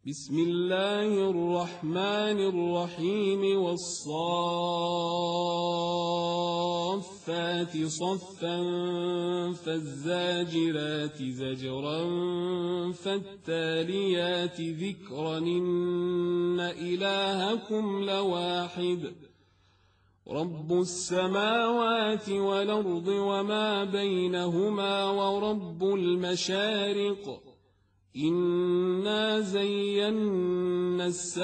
بسم الله الرحمن الرحيم والصافات صفا فالزاجرات زجرا فالتاليات ذكرا إن إلهكم لواحد رب السماوات والأرض وما بينهما ورب المشارق إنا زينا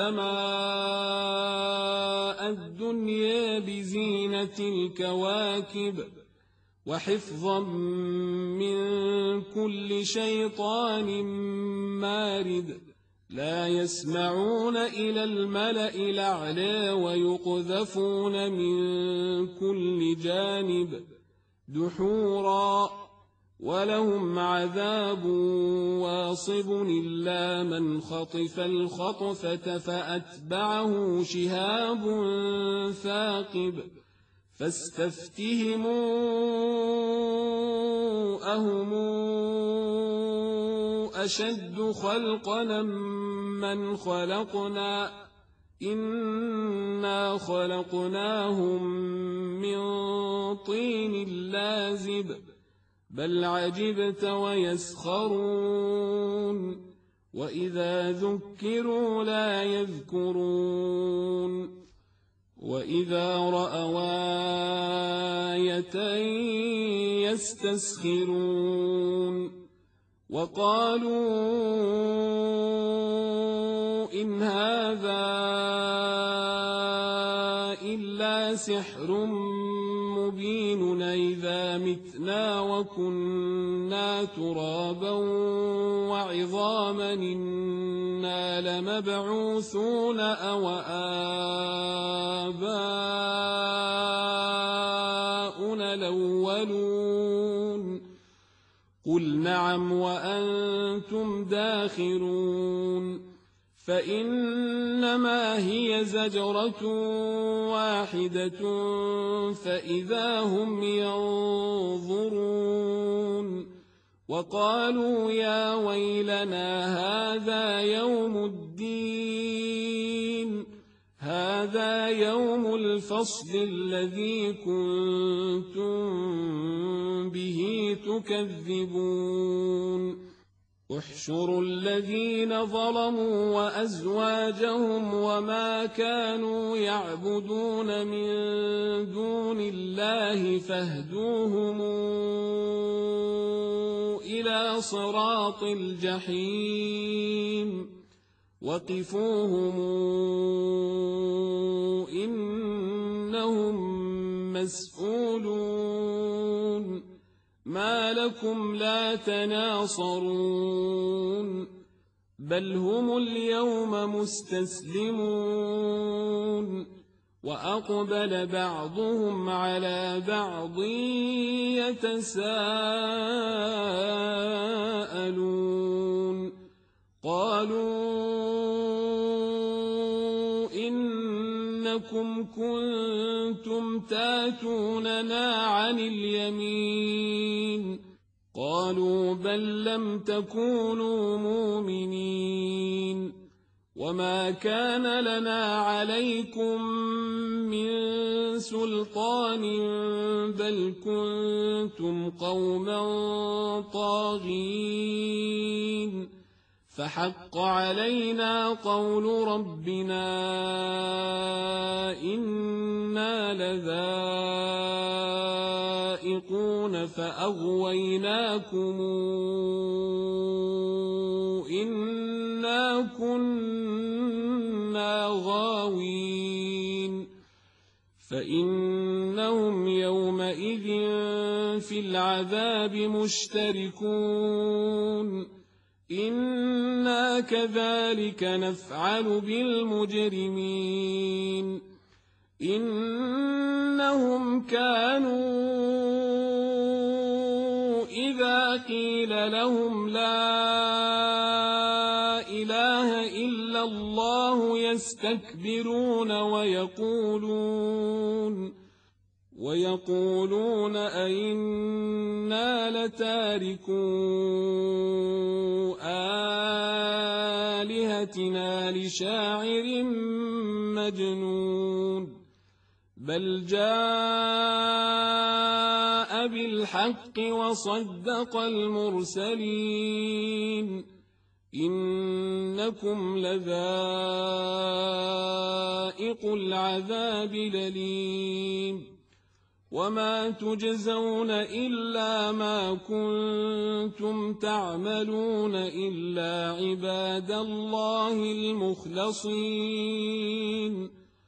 السماء الدنيا بزينة الكواكب وحفظا من كل شيطان مارد لا يسمعون إلى الملأ الأعلى ويقذفون من كل جانب دحورا ولهم عذاب واصب إلا من خطف الخطفة فأتبعه شهاب ثاقب فاستفتهموا أهم أشد خلقا من خلقنا إنا خلقناهم من طين لازب بل عجبت ويسخرون وإذا ذكروا لا يذكرون وإذا رأوا آية يستسخرون وقالوا إن هذا إلا سحر مبين إذا متنا وكنا ترابا وعظاما إنا لمبعوثون أو آباؤنا الأولون قل نعم وأنتم داخرون فإنما هي زجرة واحدة فإذا هم ينظرون وقالوا يا ويلنا هذا يوم الدين هذا يوم الفصل الذي كنتم به تكذبون احشروا الذين ظلموا وأزواجهم وما كانوا يعبدون من دون الله فاهدوهم إلى صراط الجحيم وقفوهم إنهم مسؤولون ما لكم لا تناصرون بل هم اليوم مستسلمون وأقبل بعضهم على بعض يتساءلون قالوا إنكم كنتم تاتوننا عن اليمين قالوا بل لم تكونوا مؤمنين وما كان لنا عليكم من سلطان بل كنتم قوما طاغين فحق علينا قول ربنا إنا لذائقون فأغويناكم إنا كنا غاوين فإنهم يومئذ في العذاب مشتركون إنا كذلك نفعل بالمجرمين إنهم كانوا إذا قيل لهم لا إله إلا الله يستكبرون ويقولون أئنا لتاركو آلهتنا لشاعر مجنون بل جاء بالحق وصدق المرسلين إنكم لذائق العذاب الأليم وما تجزون إلا ما كنتم تعملون إلا عباد الله المخلصين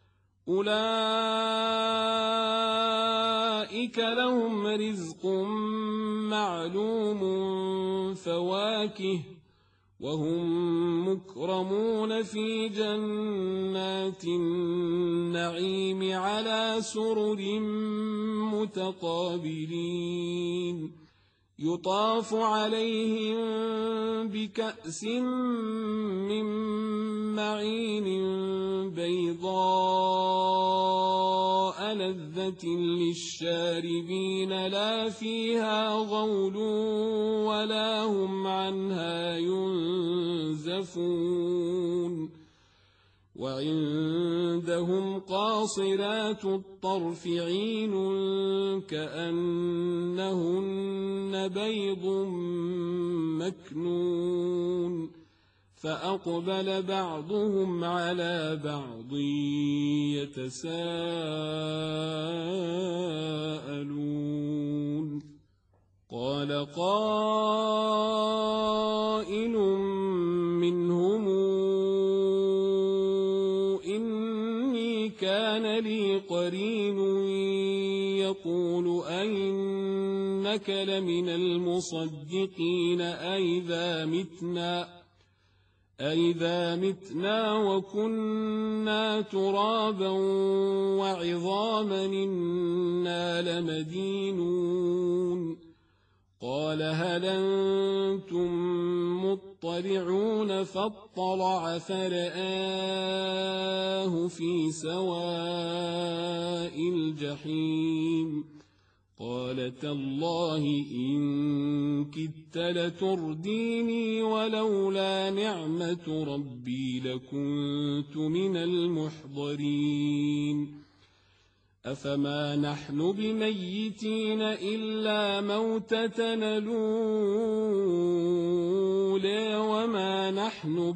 أولئك لهم رزق معلوم فواكه وهم مكرمون في جنات النعيم على سرر متقابلين يطاف عليهم بكأس من معين بيضاء لذة للشاربين لا فيها غول ولا هم عنها ينزفون وعندهم قاصرات الطرف عين كأنهن بيض مكنون فأقبل بعضهم على بعض يتساءلون قال قائل منهم إني كان لي قرين يقول أئنك لمن المصدقين أئذا متنا وكنا ترابا وعظاما إنا لمدينون قال هل أنتم مطلعون فاطلع فرآه في سواء الجحيم قال تالله إن كدت لترديني ولولا نعمة ربي لكنت من المحضرين أفما نحن بميتين إلا موتتنا الأولى وما نحن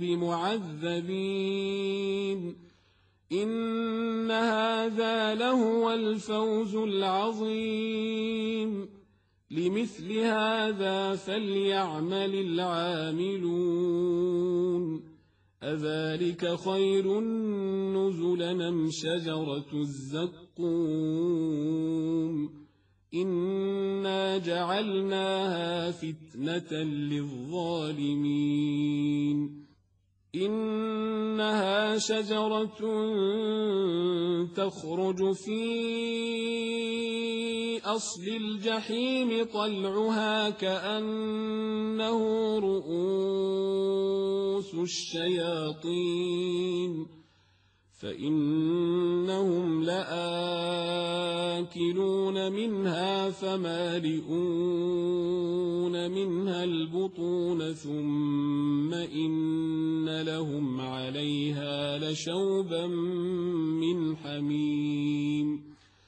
بمعذبين إن هذا لهو الفوز العظيم لمثل هذا فليعمل العاملون أذلك خير نزلا أم شجرة الزقوم إنا جعلناها فتنة للظالمين إنها شجرة تخرج في أصل الجحيم طلعها كأنه رؤوس الشياطين فإنهم لآكلون منها فمالئون منها البطون ثم إن لهم عليها لشوبا من حميم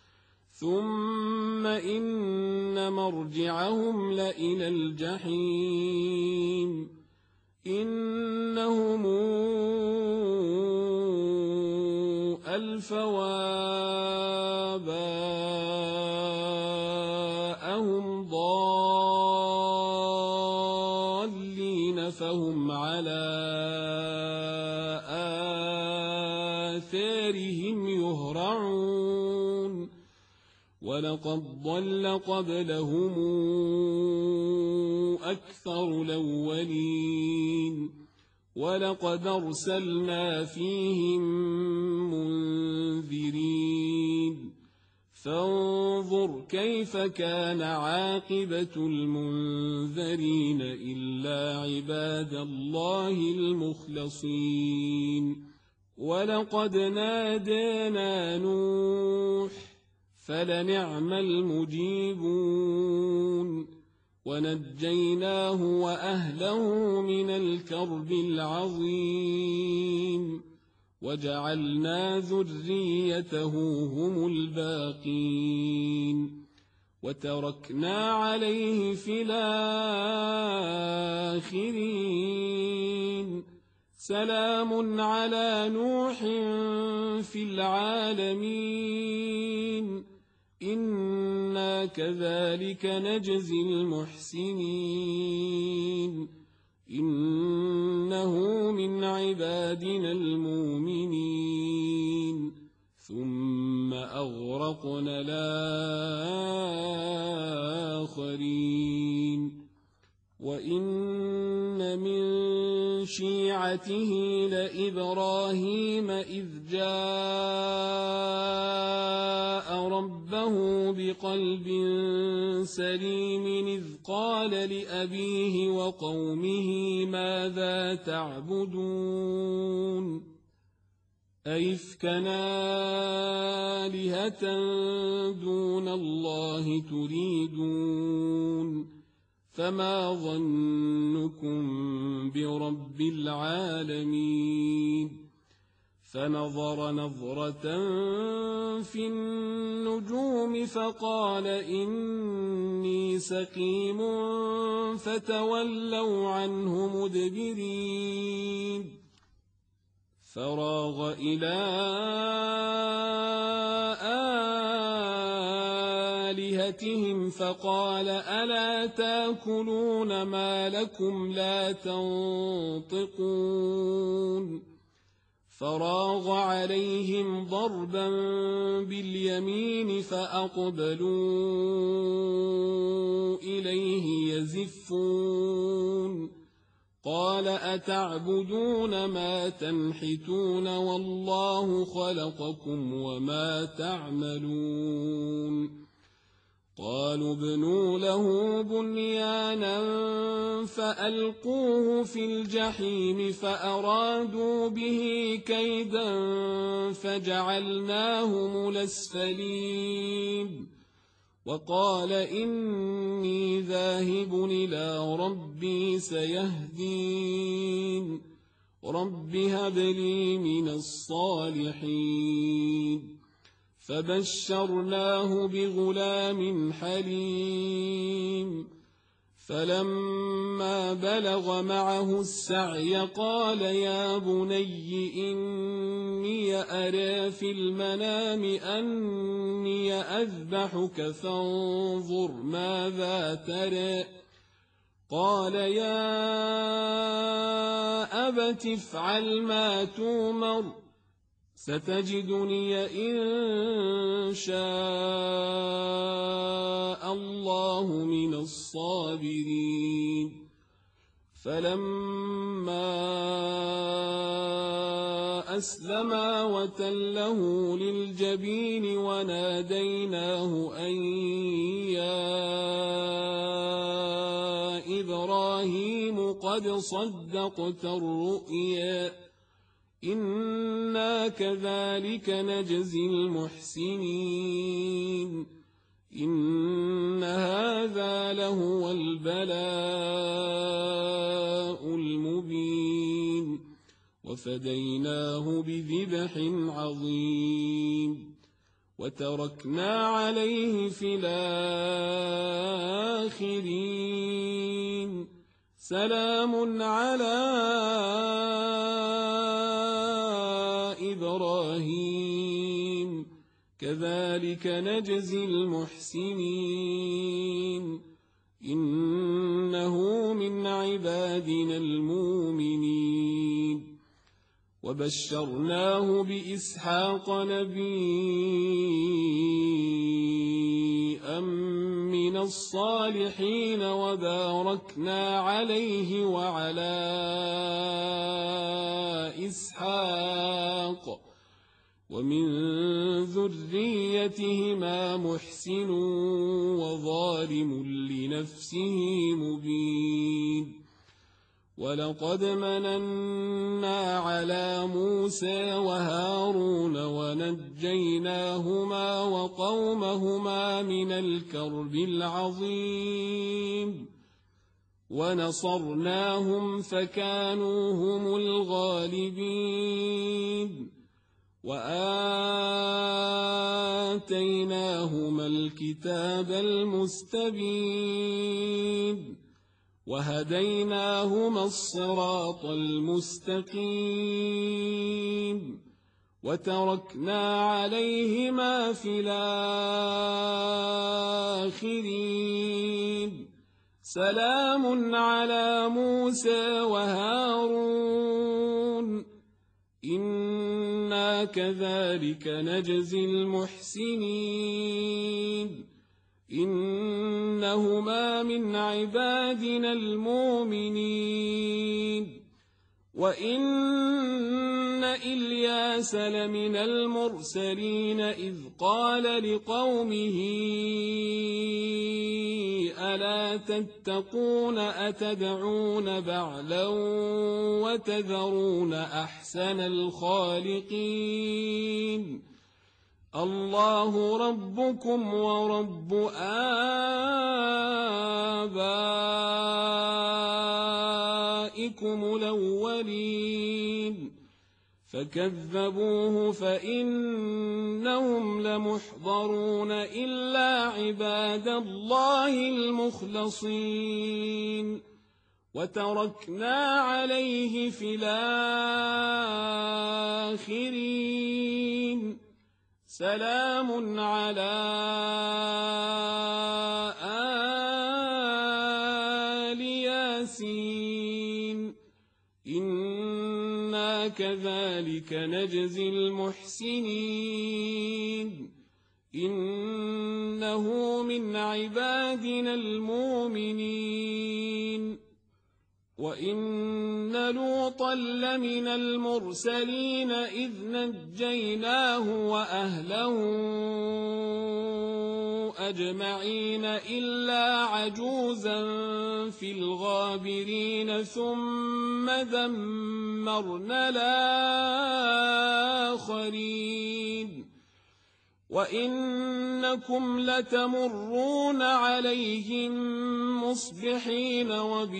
ثم إن مرجعهم لإلى الجحيم إنهم ألفوا آباءهم ضالين فهم على آثارهم يهرعون ولقد ضل قبلهم أكثر الأولين ولقد أرسلنا فيهم منذرين فانظر كيف كان عاقبة المنذرين إلا عباد الله المخلصين ولقد نادانا نوح فلنعم المجيبون ونجيناه وأهله من الكرب العظيم وجعلنا ذريته هم الباقين وتركنا عليه في الآخرين سلام على نوح في العالمين إنا كذلك نجزي المحسنين إنه من عبادنا المؤمنين ثم أغرقنا الآخرين وإن من شيعته لإبراهيم إذ جاء ربه بقلب سليم إذ قال لأبيه وقومه ماذا تعبدون أئفكا آلهة دون الله تريدون فما ظنكم برب العالمين فنظر نظرة في النجوم فقال إني سقيم فتولوا عنه مدبرين فراغ إلى آلهتهم فقال ألا تاكلون ما لكم لا تنطقون فراغ عليهم ضربا باليمين فأقبلوا إليه يزفون قال أتعبدون ما تنحتون والله خلقكم وما تعملون قالوا ابنوا له بنيانا فألقوه في الجحيم فأرادوا به كيدا فجعلناهم الأسفلين وقال إني ذاهب إلى ربي سيهدين رب هب لي من الصالحين فبشرناه بغلام حليم فلما بلغ معه السعي قال يا بني إني أرى في المنام أني أذبحك فانظر ماذا ترى قال يا أبت افعل ما تؤمر ستجدني إن شاء الله من الصابرين فلما أسلما وتله للجبين وناديناه أن يا إبراهيم قد صدقت الرؤيا إنا كذلك نجزي المحسنين إن هذا لهو البلاء المبين وفديناه بذبح عظيم وتركنا عليه في الآخرين سلام على إبراهيم كذلك نجزي المحسنين إنه من عبادنا المؤمنين وبشرناه بإسحاق نبيا من الصالحين وباركنا عليه وعلى إسحاق ومن ذريتهما محسن وظالم لنفسه مبين ولقد مننا على موسى وهارون ونجيناهما وقومهما من الكرب العظيم ونصرناهم فكانوا هم الغالبين وآتيناهما الكتاب المستبين وهديناهما الصراط المستقيم وتركنا عليهما في الآخرين سلام على موسى وهارون إنا كذلك نجزي المحسنين إنهما من عبادنا المؤمنين وإن إلياس لمن المرسلين إذ قال لقومه ألا تتقون أتدعون بعلا وتذرون أحسن الخالقين الله ربكم ورب آبائكم الأولين فكذبوه فإنهم لمحضرون إلا عباد الله المخلصين وتركنا عليه في الآخرين سلام على آل ياسين إنا كذلك نجزي المحسنين إنه من عبادنا المؤمنين وإن لوطا لمن المرسلين إذ نجيناه وأهله أجمعين إلا عجوزا في الغابرين ثم دمرنا الآخرين وإنكم لتمرون عليهم مصبحين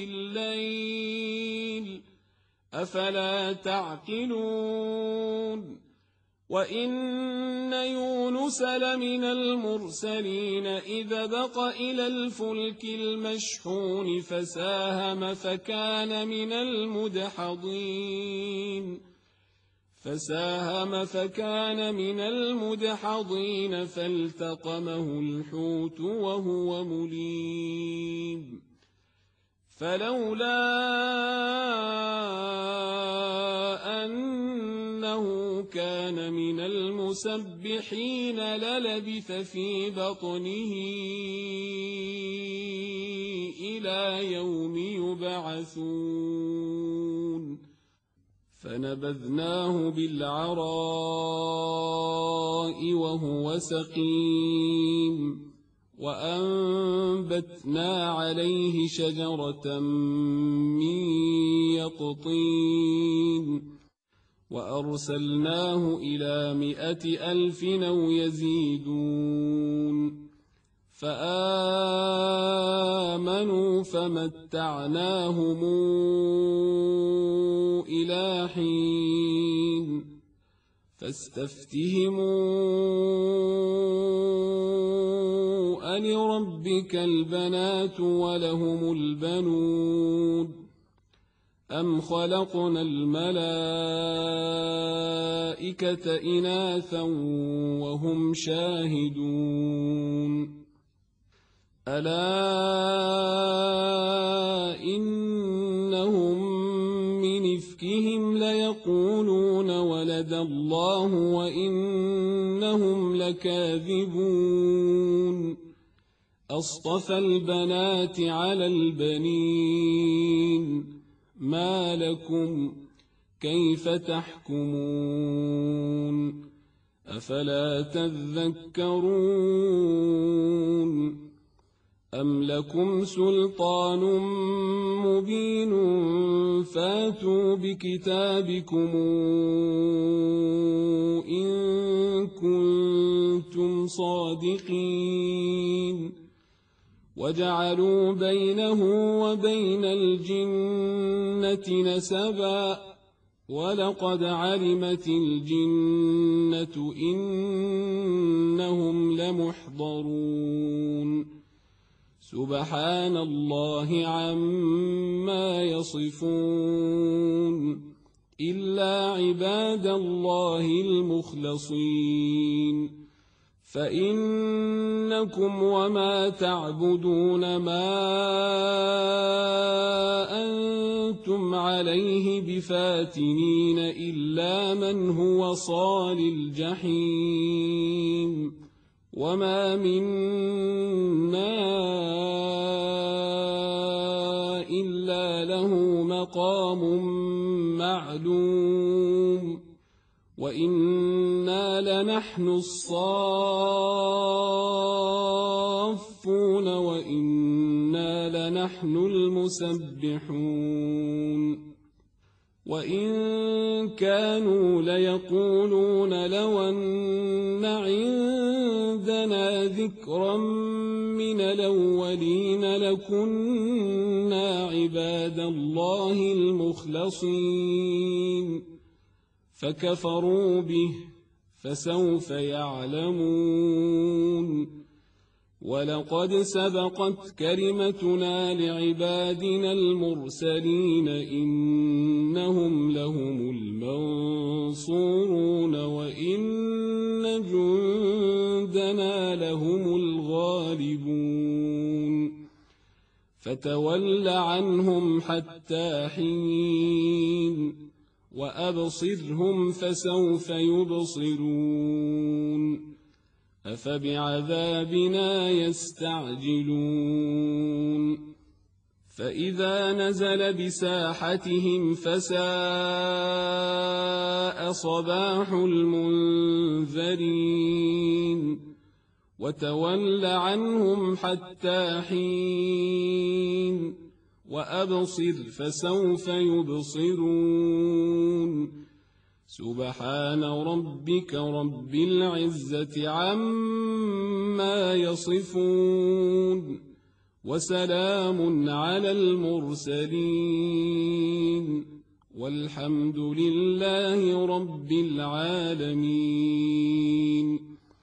وبالليل أفلا تعقلون وإن يونس لمن المرسلين إذ بق إلى الفلك المشحون فساهم فكان من المدحضين فالتقمه الحوت وهو مليم فلولا أنه كان من المسبحين للبث في بطنه إلى يوم يبعثون فنبذناه بالعراء وهو سقيم وأنبتنا عليه شجرة من يقطين وأرسلناه إلى 100,000 أو يزيدون فآمنوا فمتعناهم إلى حين فاستفتهموا ألربك البنات ولهم البنون أم خلقنا الملائكة إناثا وهم شاهدون ألا إنهم من إفكهم ليقولون ولد الله وإنهم لكاذبون أصطفى البنات على البنين ما لكم كيف تحكمون أفلا تذكرون أم لكم سلطان مبين فاتوا بكتابكم إن كنتم صادقين وجعلوا بينه وبين الجنة نسبا ولقد علمت الجنة إنهم لمحضرون سبحان الله عما يصفون إلا عباد الله المخلصين فإنكم وما تعبدون ما أنتم عليه بفاتنين إلا من هو صال الجحيم وما منا إلا له مقام معلوم وإنا لنحن الصافون وإنا لنحن المسبحون وإن كانوا ليقولون لو أن عندنا ذكرا من الأولين لكنا عباد الله المخلصين فكفروا به فسوف يعلمون ولقد سبقت كلمتنا لعبادنا المرسلين إنهم لهم المنصورون وإن جندنا لهم الغالبون فتول عنهم حتى حين وأبصرهم فسوف يبصرون أفبعذابنا يستعجلون فإذا نزل بساحتهم فساء صباح المنذرين وتول عنهم حتى حين وأبصر فسوف يبصرون سبحان ربك رب العزة عما يصفون وسلام على المرسلين والحمد لله رب العالمين.